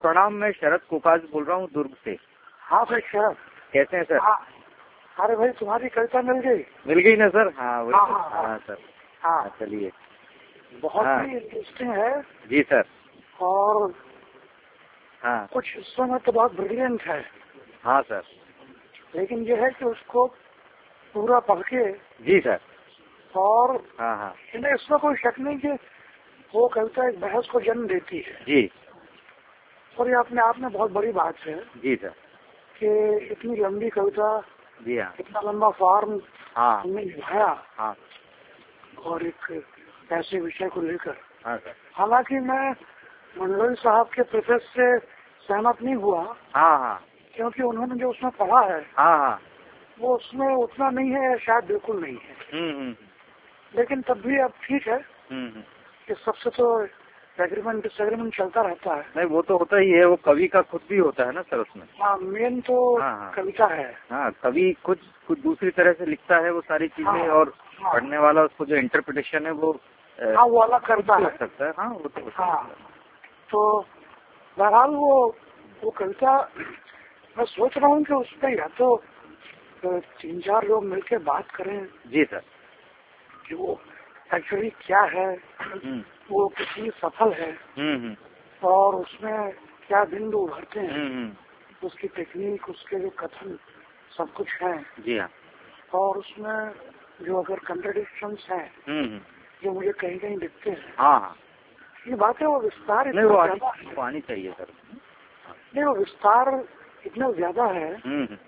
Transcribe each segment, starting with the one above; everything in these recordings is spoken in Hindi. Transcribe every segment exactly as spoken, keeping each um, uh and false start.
प्रणाम, मैं शरद कोकाज बोल रहा हूँ दुर्ग से। हाँ भाई शरद, कैसे हैं सर? हाँ। अरे भाई तुम्हारी कविता मिल गई? मिल गई ना सर? हाँ वही हाँ, तो। हाँ, हाँ, हाँ सर। हाँ चलिए। बहुत हाँ। ही इंटरेस्टिंग है जी सर। और हाँ कुछ हिस्सों में तो बहुत ब्रिलियंट है, हाँ सर। लेकिन ये है कि उसको पूरा पढ़ के जी सर। और हाँ हाँ इन्हें इसमें कोई शक नहीं कि वो कविता एक बहस को जन्म देती है। जी और ये अपने आप में बहुत बड़ी बात है जी सर। कि इतनी लंबी कविता, जी हाँ इतना लंबा फॉर्म हाँ हमने निभाया हाँ और एक ऐसे विषय को लेकर। हाँ सर। हालांकि मैं मंडलोई साहब के प्रेफेस से सहमत नहीं हुआ, हाँ हाँ क्योंकि उन्होंने जो उसमें पढ़ा है हाँ हाँ वो उसमें उतना नहीं है, शायद बिल्कुल नहीं है। हम्म हम्म लेकिन तब भी अब ठीक है हम्म हम्म। कि सबसे तो एग्रीमेंट डिसएग्रीमेंट चलता रहता है। नहीं वो तो होता ही है, वो कवि का खुद भी होता है ना सर उसमें। हाँ, मेन तो हाँ हाँ कविता है। हाँ, कवि कुछ कुछ दूसरी तरह से लिखता है वो सारी चीजें, हाँ, और हाँ, पढ़ने वाला उसको जो इंटरप्रिटेशन है वो अ, हाँ वो अलग करता हो है। सकता है। हाँ वो तो हो सकता हाँ, है। तो बहरहाल वो वो कविता मैं सोच रहा हूँ कि उसमें या तो अ, तीन चार लोग मिलकर बात करें जी सर। कि वो एक्चुअली क्या है, हम्म वो कितनी सफल है हम्म हम्म और उसमें क्या बिंदु उभरते हैं, हम्म हम्म। उसकी टेक्निक, उसके जो कथन सब कुछ है। जी हाँ। और उसमें जो अगर कंट्रडिक्शंस हैं हम्म हम्म। जो मुझे कहीं कहीं दिखते हैं, हाँ हाँ ये बातें वो विस्तार नहीं वो इतना आनी ज्यादा है। वो आनी चाहिए सर। नहीं, वो विस्तार इतना ज्यादा है हम्म हम्म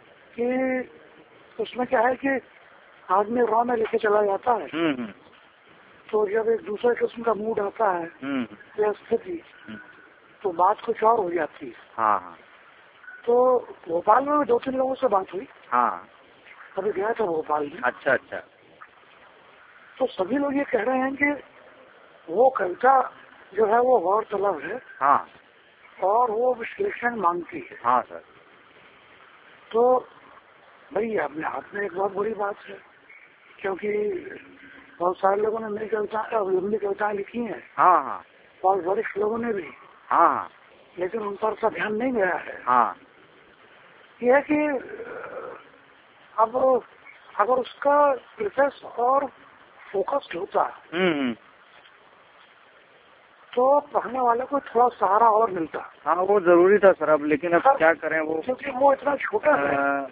कि उसमें क्या है कि आदमी रॉ में लेके चला जाता है, हम्म हम्म तो जब एक दूसरे किस्म का मूड आता है हम्म या स्थिति, हम्म। तो बात कुछ और हो जाती है। हाँ हाँ तो भोपाल में भी दो तीन लोगों से बात हुई, हाँ। अभी गया था भोपाल में, अच्छा अच्छा। तो सभी लोग ये कह रहे हैं कि वो कविता जो है वो गौर तलब है हाँ और वो विश्लेषण मांगती है। हाँ सर। तो भाई अपने हाथ में एक बहुत बड़ी बात है, क्योंकि बहुत सारे लोगों ने नई कविताएं लंबी कविताएं लिखी हैं हाँ हाँ और वरिष्ठ लोगों ने भी, हाँ हाँ लेकिन उन पर का ध्यान नहीं गया है। हाँ। यह है कि अब अगर उसका प्रोसेस और फोकस्ड होता हम्म हम्म। तो पढ़ने वाले को थोड़ा सहारा और मिलता। हाँ वो जरूरी था सर, अब लेकिन अब क्या करें वो, क्योंकि वो इतना छोटा है। आ,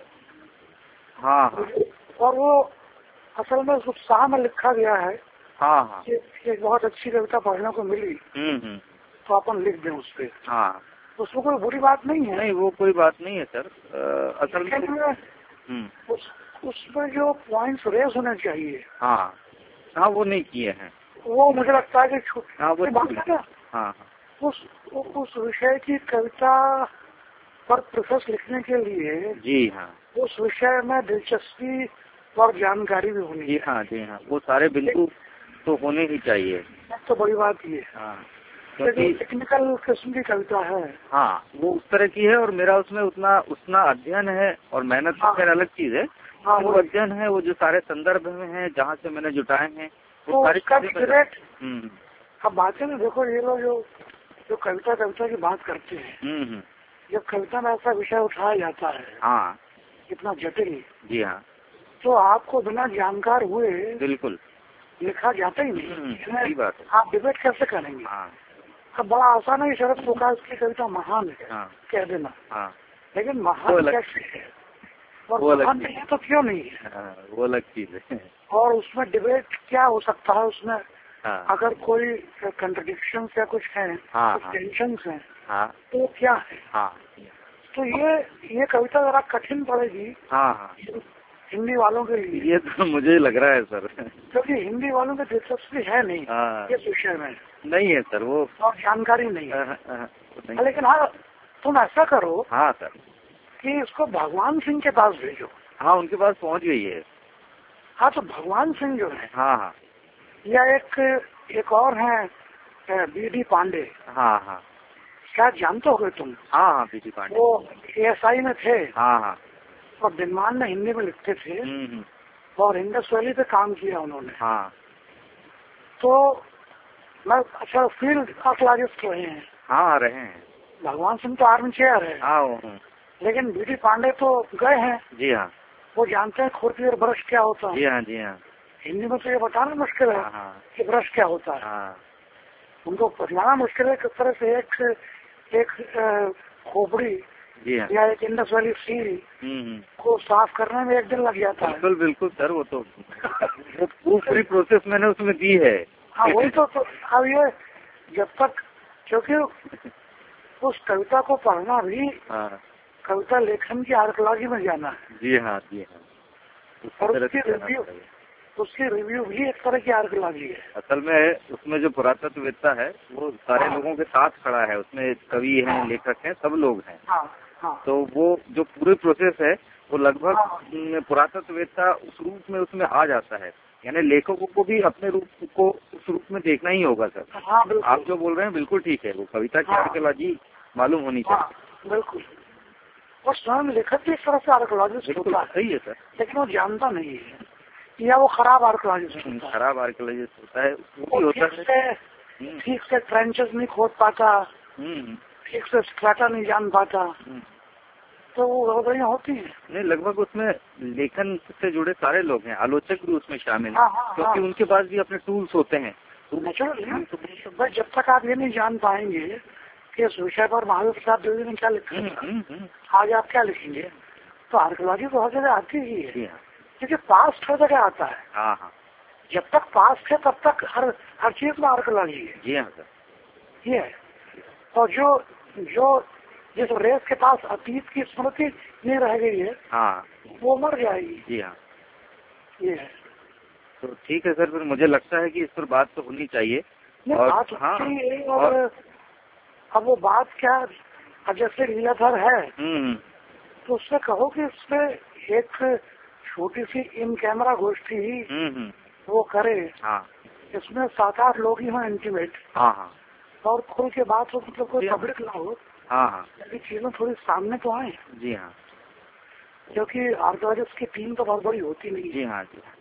हाँ हाँ और वो असल में उस उत्साह में लिखा गया है हाँ हाँ। कि एक बहुत अच्छी कविता पढ़ने को मिली हम्म हम्म। तो अपन लिख दें उस पर। हाँ उसमें कोई बुरी बात नहीं है। नहीं वो कोई बात नहीं है सर। आ, असल में लेकिन उस उसमें जो पॉइंट्स रेस होने चाहिए, हाँ हाँ वो नहीं किए हैं। वो मुझे लगता है कि हाँ वो बात है ना, हाँ उस उस विषय की कविता पर प्रोसेस लिखने के लिए जी हाँ उस विषय में दिलचस्पी और जानकारी भी होनी। जी हाँ जी हाँ, वो सारे बिंदु तो होने ही चाहिए। तो बड़ी बात ये है। हाँ क्योंकि टेक्निकल किस्म की कविता है। हाँ वो उस तरह की है, और मेरा उसमें उतना उतना अध्ययन है और मेहनत तो खैर अलग चीज है। हाँ, वो अध्ययन है, वो जो सारे संदर्भ में है जहाँ से मैंने जुटाए हैं वो तो सारी चीजें। हम्म अब बातें में देखो, ये लोग जो जो कविता कविता की बात करते हैं, हम्म। जब कविता में ऐसा विषय उठाया जाता है हाँ इतना जटिल, जी हाँ तो आपको बिना जानकार हुए बिल्कुल लिखा जाता ही नहीं। सही बात है। आप डिबेट कैसे करेंगे? हाँ अब बड़ा आसान है शरद कोकाज की कविता महान है हाँ कह देना, हाँ लेकिन महान कैसे है और महान नहीं तो क्यों नहीं है? हाँ, वो अलग चीज है। और उसमें डिबेट क्या हो सकता है उसमें? हाँ अगर कोई कंट्रडिक्शन या कुछ है, हाँ कुछ टेंशन है, हाँ तो क्या है? हाँ तो ये ये कविता जरा कठिन पड़ेगी हाँ हाँ हिंदी वालों के लिए। ये तो मुझे लग रहा है सर, क्योंकि हिंदी वालों की दिलचस्पी है नहीं हाँ इस विषय में, नहीं है सर वो, और जानकारी नहीं है। हाँ, हाँ, नहीं। लेकिन हाँ, तुम ऐसा करो हाँ सर कि इसको भगवान सिंह के पास भेजो। हाँ उनके पास पहुंच गई है। हाँ, तो भगवान सिंह जो है, हाँ हाँ या एक एक और है बी डी पांडे, हाँ हाँ शायद जानते होगे तुम। हाँ हाँ बी डी पांडे वो ए एस आई में थे हाँ हाँ और दिनमान में हिंदी में लिखते थे हम्म और इंडस वैली पे काम किया उन्होंने। हाँ तो मैं अच्छा फील्ड आर्कियोलॉजिस्ट रहे हैं। हाँ रहे हैं। भगवान सिंह तो आर्मी चेयर है, हाँ वो हूँ। लेकिन बी डी पांडे तो गए हैं। जी हाँ। वो जानते हैं खुरपी और ब्रश क्या होता है। जी हाँ जी हाँ। हिंदी में तो ये बताना मुश्किल है हाँ हाँ कि ब्रश क्या होता है। हाँ। उनको बताना मुश्किल है किस तरह से एक एक खोपड़ी जी हाँ। या एक इंडस वैली सी हम्म को साफ करने में एक दिन लग जाता है। बिल्कुल बिल्कुल सर, वो तो वो पूरी प्रोसेस मैंने उसमें दी है। हाँ वही तो, तो अब ये जब तक, क्योंकि उस कविता को पढ़ना भी हाँ कविता लेखन की आर्कोलॉजी में जाना है। जी हाँ जी हाँ। और उसकी रिव्यू उसकी रिव्यू भी एक तरह की आर्कोलॉजी है। असल में उसमें जो पुरातत्ववेत्ता है वो सारे हाँ। लोगों के साथ खड़ा है, उसमें कवि हैं, हाँ। लेखक हैं, सब लोग हैं। हाँ हाँ। तो वो जो पूरी प्रोसेस है वो लगभग हाँ। पुरातत्ववेत्ता उस रूप में उसमें आ जाता है, यानी लेखकों को भी अपने रूप को उस रूप में देखना ही होगा सर। हाँ बिल्कुल। आप जो बोल रहे हैं बिल्कुल ठीक है, वो कविता की हाँ। आर्कोलॉजी मालूम होनी चाहिए। हाँ बिल्कुल। और स्वयं लेखक भी इस तरह से आर्कोलॉजिस्ट होता है। सही है सर, लेकिन वो जानता नहीं है, या वो खराब आर्कोलॉजिस्ट होता है। खराब आर्कोलॉजिस्ट होता है, वो भी वो होता ठीक से ठीक से ट्रेंचेस नहीं खोद पाता, है। ठीक से स्ट्रैटा नहीं जान पाता, तो वो गड़बड़ियाँ होती हैं। नहीं, लगभग उसमें लेखन से जुड़े सारे लोग हैं, आलोचक भी उसमें शामिल हैं। हाँ, हाँ, क्योंकि हाँ। उनके पास भी अपने टूल्स होते हैं। नेचुरली, तो जब तक आप ये नहीं जान पाएंगे कि इस विषय पर महावीर प्रसाद द्विवेदी ने क्या लिखा था, आज आप क्या लिखेंगे, तो आर्कोलॉजी बहुत जगह आती ही है, क्योंकि पास्ट हर जगह आता है। हाँ हाँ। जब तक पास्ट है तब तक हर हर चीज में आर्कोलॉजी है। जी हाँ सर। ये है। और जो जो जिस रेस के पास अतीत की स्मृति नहीं रह गई है, हाँ, वो मर जाएगी। जी हाँ। ये है। तो ठीक है सर, फिर मुझे लगता है कि इस पर बात तो होनी चाहिए। और बात हाँ, है, और अब वो बात क्या, अब जैसे लीलाधर है तो उससे कहो कि उससे एक छोटी सी इन कैमरा गोष्ठी ही वो करे। हाँ। इसमें सात आठ लोग ही हों इंटीमेट। हाँ हाँ। और खुल के बात हो, मतलब कोई पब्लिक ना हो। हाँ हाँ। ये चीजें थोड़ी सामने तो आए। जी हाँ। क्योंकि आर्कोलॉजिस्ट की टीम तो बहुत बड़ी होती नहीं। जी हाँ जी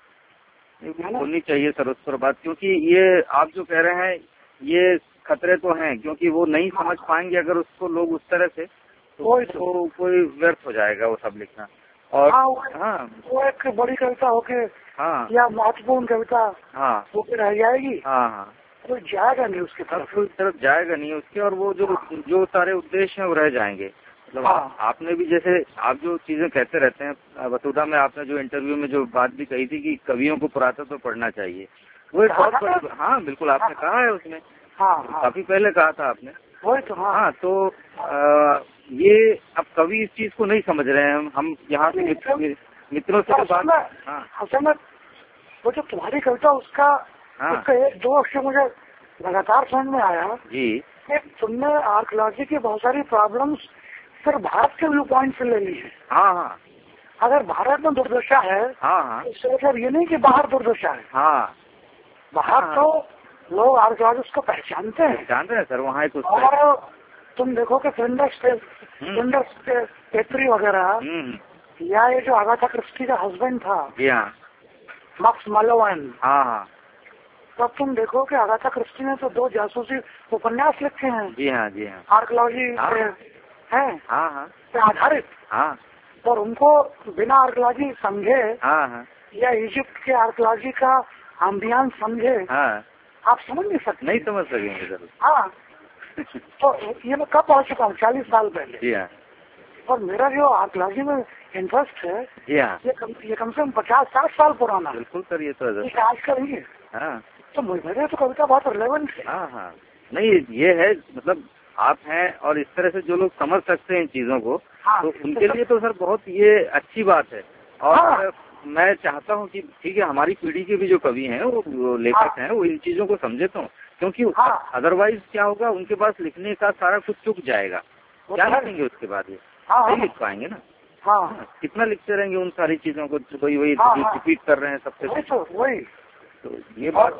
हाँ, होनी चाहिए सर उस पर बात, क्योंकि ये आप जो कह रहे हैं ये खतरे तो हैं, क्योंकि वो नहीं समझ पाएंगे अगर उसको लोग उस तरह से, तो वो कोई व्यर्थ हो जाएगा वो सब लिखना। और हाँ, हाँ, वो एक बड़ी कविता होके हाँ, या महत्वपूर्ण कविता हाँ, वो फिर रह जाएगी। हाँ हाँ, तो जाएगा नहीं उसके तरफ, उस तरफ जाएगा नहीं उसके, और वो जो जो सारे उद्देश्य हैं वो रह जाएंगे। मतलब हाँ। आपने भी जैसे आप जो चीजें कहते रहते हैं, बतौदा में आपने जो इंटरव्यू में जो बात भी कही थी कि कवियों को पुरातत्व पढ़ना चाहिए, वो एक बहुत बड़ी, हाँ बिल्कुल आपने कहा है उसमें। हाँ, हाँ। काफी पहले कहा था आपने। वही तो। हाँ, हाँ, तो आ, ये अब कवि इस चीज को नहीं समझ रहे हैं। हम यहाँ से मित्रों से बात, असल में वो जो तुम्हारी कविता उसका उसका एक दो अक्षर मुझे लगातार समझ में आया जी, कि तुमने आर्कोलॉजी की बहुत सारी प्रॉब्लम्स सिर्फ भारत के व्यू पॉइंट से ले ली है। हाँ हाँ। अगर भारत में दुर्दशा है, हाँ हाँ, इससे मतलब ये नहीं कि बाहर दुर्दशा है। हाँ, बाहर हाँ, तो लोग आर्कोलॉजिस्ट को पहचानते हैं, जानते हैं सर वहाँ एक। और तुम देखो कि फ्रेंडर्स फ्रेंडर्स पेत्री वगैरह, या ये जो आगाथा क्रिस्टी का हस्बैंड था, जी हाँ, मैक्स मैलोवाइन, हाँ हाँ, तब तुम देखो कि आगाथा क्रिस्टी ने तो दो जासूसी उपन्यास लिखे हैं। जी हाँ जी हाँ, आर्कोलॉजी है, हाँ हाँ, पे आधारित। हाँ, और उनको बिना आर्कोलॉजी समझे, हाँ हाँ, या इजिप्ट के आर्कोलॉजी का अम्बियान समझे, हाँ, आप समझ नहीं सकते। नहीं समझ सकेंगे जरूर। हाँ, तो ये मैं कब पहुंच चुका हूँ, चालीस साल पहले। जी हाँ। और मेरा जो आर्कोलॉजी में इंटरेस्ट है, जी हाँ, ये कम ये कम से कम पचास साठ साल पुराना। बिल्कुल सर, ये तो आज का नहीं है। हाँ, तो मेरे तो कविता बहुत रिलेवेंट है। हाँ हाँ, नहीं ये है, मतलब आप हैं और इस तरह से जो लोग समझ सकते हैं इन चीजों को, हाँ, तो उनके लिए तो सर बहुत ये अच्छी बात है। और हाँ, मैं चाहता हूँ कि ठीक है हमारी पीढ़ी के भी जो कवि हैं वो लेखक हाँ, हैं वो इन चीजों को समझे, तो क्योंकि हाँ, अदरवाइज क्या होगा, उनके पास लिखने का सारा कुछ चुक जाएगा। क्या लिखेंगे उसके बाद, ये हाँ, नहीं लिख पाएंगे ना। हाँ, कितना लिखते रहेंगे उन सारी चीजों को, वही वही रिपीट कर रहे हैं सबसे। वही तो वही तो ये बात।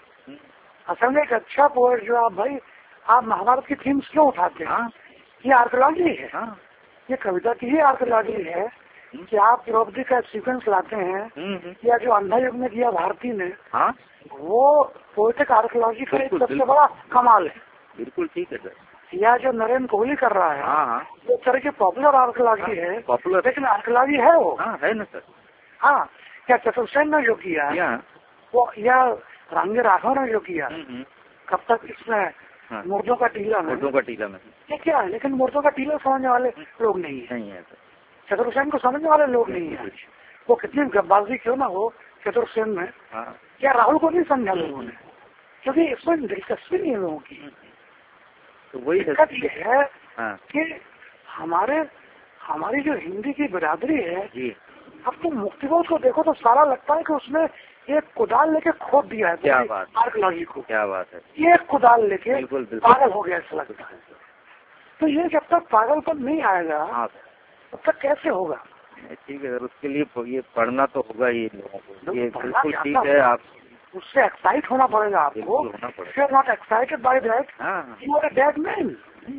असल में एक अच्छा पोएट जो आप भाई आप महाभारत की थीम्स क्यों उठाते हैं? हाँ, ये आर्कोलॉजी है। हाँ, ये कविता की ही आर्कोलॉजी है कि आप द्रौपदी का सीक्वेंस लाते हैं, या जो अंधा युग में किया भारती ने, वो पोएटिक आर्कोलॉजी का एक सबसे बड़ा कमाल है। बिल्कुल ठीक है सर। या जो नरेंद्र कोहली कर रहा है, हाँ हाँ, वो तरह की पॉपुलर आर्कोलॉजी है, पॉपुलर, लेकिन आर्कोलॉजी है वो। हाँ है ना सर। हाँ, क्या चतुर्सेन ने जो किया वो, या रामजी राघव ने जो किया, कब तक इसमें हाँ। मुर्दों का टीला में, मुर्दों का टीला में ये क्या है, लेकिन मुर्दों का टीला समझने वाले लोग नहीं है, नहीं है सर। चतुर्सेन को समझने वाले लोग नहीं है। वो कितनी गब्बाजी क्यों ना हो चतुर्सेन में, हाँ। क्या राहुल को नहीं समझा लोगों ने, क्योंकि इसमें दिलचस्पी नहीं है लोगों की। तो वही दिक्कत ये है हाँ। कि हमारे हमारी जो हिंदी की बिरादरी है जी, अब तो मुक्तिबोध को देखो तो सारा लगता है कि उसने एक कुदाल लेके खोद दिया है। क्या बात, आर्कोलॉजी को, क्या बात है, ये कुदाल लेके बिल्कुल पागल हो गया ऐसा लगता है। तो ये जब तक पागलपन नहीं आएगा हाँ तब तक कैसे होगा। ठीक है सर, उसके लिए ये पढ़ना तो होगा ही लोगों को, ये बिल्कुल ठीक है। आप उससे एक्साइट होना पड़ेगा आपको, not excited by that, you are a dead man.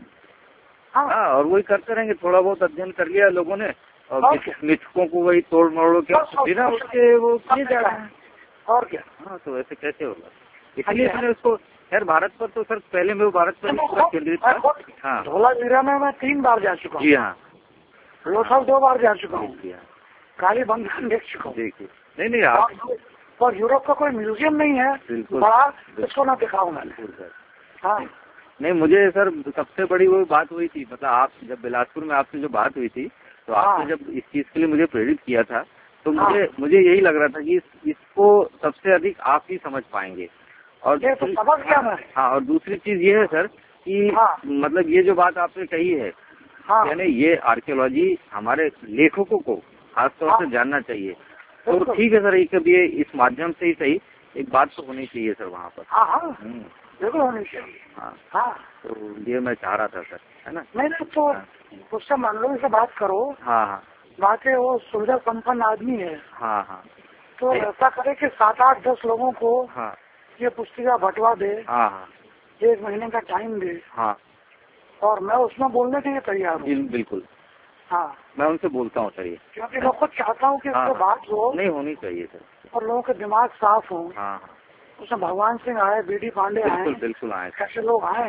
हाँ, और वही करते रहेंगे, थोड़ा बहुत अध्ययन कर लिया लोगों ने और मिथकों को वही तोड़ मरोड़ के बिना उसके वो किए जा रहे हैं, और क्या। हाँ, तो ऐसे कैसे होगा, इसलिए मैंने उसको खैर भारत पर तो सर पहले में वो भारत पर केंद्रित था। हाँ, धोलावीरा में मैं तीन बार जा चुका हूँ। जी हाँ, लोथल दो बार जा चुका हूँ, काली बंगाल देख चुका हूँ। देखिए नहीं नहीं आप, और यूरोप का कोई म्यूजियम नहीं है बड़ा, इसको ना दिखाऊँ मैंने। हाँ नहीं, मुझे सर सबसे बड़ी वो बात हुई थी, मतलब आप जब बिलासपुर में आपसे जो बात हुई थी तो आपने जब इस चीज के लिए मुझे प्रेरित किया था तो मुझे मुझे यही लग रहा था कि इस, इसको सबसे अधिक आप ही समझ पाएंगे। और ये तो समझ गया मैं। हाँ, और दूसरी चीज ये है सर कि हाँ। मतलब ये जो बात आपने कही है, हाँ। यानी ये आर्कियोलॉजी हमारे लेखकों को खासतौर हाँ। से जानना चाहिए। तो ठीक है सर, कभी इस माध्यम से ही सही एक बात तो होनी चाहिए सर वहाँ पर। हाँ हाँ बिल्कुल होनी चाहिए। हाँ हाँ, तो ये मैं चाह रहा था सर, है ना। नहीं नहीं, तो उससे मंडलों से बात करो। हाँ हाँ, बाकी वो सुविधा संपन्न आदमी है। हाँ हाँ, तो ऐसा करे कि सात आठ दस लोगों को हाँ ये पुस्तिका बंटवा दे। हाँ हाँ, एक महीने का टाइम दे। हाँ, और मैं उसमें बोलने के लिए तैयार हूँ। बिल्कुल। हाँ, मैं उनसे बोलता हूँ सर, ये क्योंकि मैं खुद चाहता हूँ कि हाँ, बात हो नहीं होनी चाहिए सर, और लोगों के दिमाग साफ हो। हाँ, उसमें भगवान सिंह आए, बी डी पांडे आए, बिल्कुल आए, कैसे लोग आए।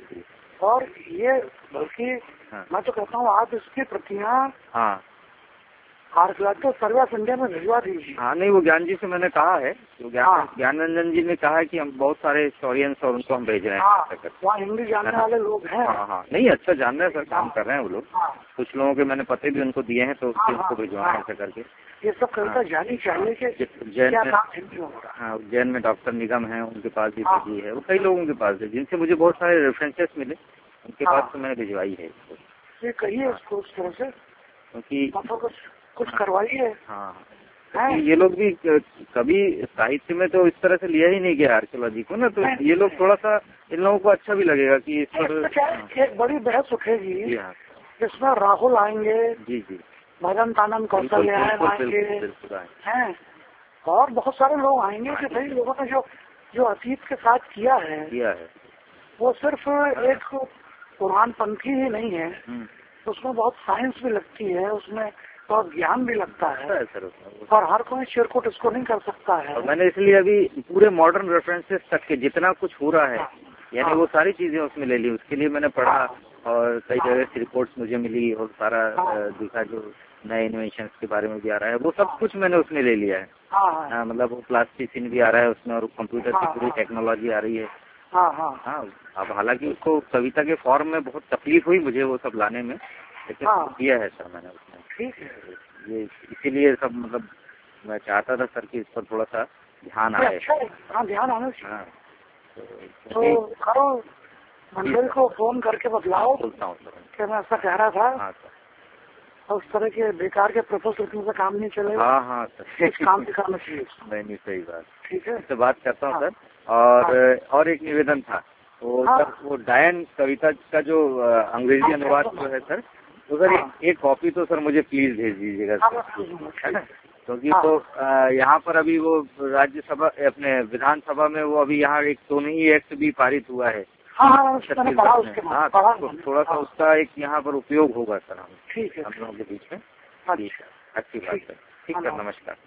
और ये बल्कि हाँ। मैं तो कहता हूँ आप इसकी प्रतियां हाँ आर्कियोलॉजिकल सर्वे ऑफ इंडिया में भिजवा दीजिए। हाँ, नहीं वो ज्ञान जी से मैंने कहा है, तो ज्ञान हाँ। ज्ञान रंजन जी ने कहा है कि हम बहुत सारे हिस्टोरियंस और उनको हम भेज रहे हैं। हाँ, वहाँ हिंदी जानने वाले लोग हैं। हाँ हाँ, नहीं अच्छा जान रहे हैं सर, काम कर रहे हैं वो लोग। हाँ। कुछ लोगों के मैंने पते भी उनको दिए हैं, तो हाँ, उनको भिजवाना ऐसा करके। ये सब कविता जानी चाहिए कि जैन में हाँ, उज्जैन में डॉक्टर निगम है, उनके पास भी भेजी है, वो कई लोगों के पास है जिनसे मुझे बहुत सारे रेफरेंसेस मिले, उनके पास तो मैंने भिजवाई है। ये कहिए उसको उस तरह से, क्योंकि कुछ करवाइए। हाँ, ये लोग भी कभी साहित्य में तो इस तरह से लिया ही नहीं गया आर्कियोलॉजी को ना, तो ये लोग थोड़ा सा इन लोगों को अच्छा भी लगेगा कि इस पर एक बड़ी बहस उठेगी जिसमें राहुल आएंगे, जी जी, भजन तानंद कौशल आएंगे हैं, और बहुत सारे लोग आएंगे कि भाई लोगों ने जो जो अतीत के साथ किया है किया है वो सिर्फ एक पुराण पंथी ही नहीं है, उसमें बहुत साइंस भी लगती है, उसमें बहुत ज्ञान भी लगता है सर, और हर कोई चिरकुट इसको नहीं कर सकता है। और मैंने इसलिए अभी पूरे मॉडर्न रेफरेंसेस तक के जितना कुछ हो रहा है, यानी वो सारी चीजें उसमें ले ली, उसके लिए मैंने पढ़ा और कई जगह से रिपोर्ट्स मुझे मिली और सारा देखा जो नए इन्वेंशन के बारे में भी आ रहा है, वो सब कुछ मैंने उसमें ले लिया है। हाँ, मतलब वो प्लास्टिसिन भी आ रहा है उसमें और कंप्यूटर की पूरी टेक्नोलॉजी आ रही है। हाँ हाँ हाँ, अब हालांकि उसको कविता के फॉर्म में बहुत तकलीफ हुई मुझे वो सब लाने में, लेकिन हाँ। किया है सर मैंने उसमें। ठीक है, ये इसीलिए सब मतलब मैं चाहता था सर कि इस पर थोड़ा सा ध्यान आए। हाँ, ध्यान आना चाहिए। तो करो मंडल को फोन करके बतलाओ, बोलता हूँ सर कि मैं ऐसा कह रहा था। हाँ सर, उस तरह के बेकार के प्रपोजल से काम नहीं चलेगा। हाँ हाँ सर, काम दिखाना चाहिए। नहीं नहीं सही बात, ठीक है, इससे बात करता हूँ सर। और और एक निवेदन था, वो सर वो डायन कविता का जो अंग्रेजी अनुवाद जो है सर, तो सर एक कॉपी तो सर मुझे प्लीज भेज दीजिएगा है ना, क्योंकि तो यहाँ पर अभी वो राज्यसभा अपने विधानसभा में वो अभी यहाँ एक सोनी एक्ट भी पारित हुआ है। हाँ, हाँ, तो थोड़ा सा उसका एक यहाँ पर उपयोग होगा सर हम ठीक है हम लोगों के बीच में। अच्छी बात है, ठीक है, नमस्कार।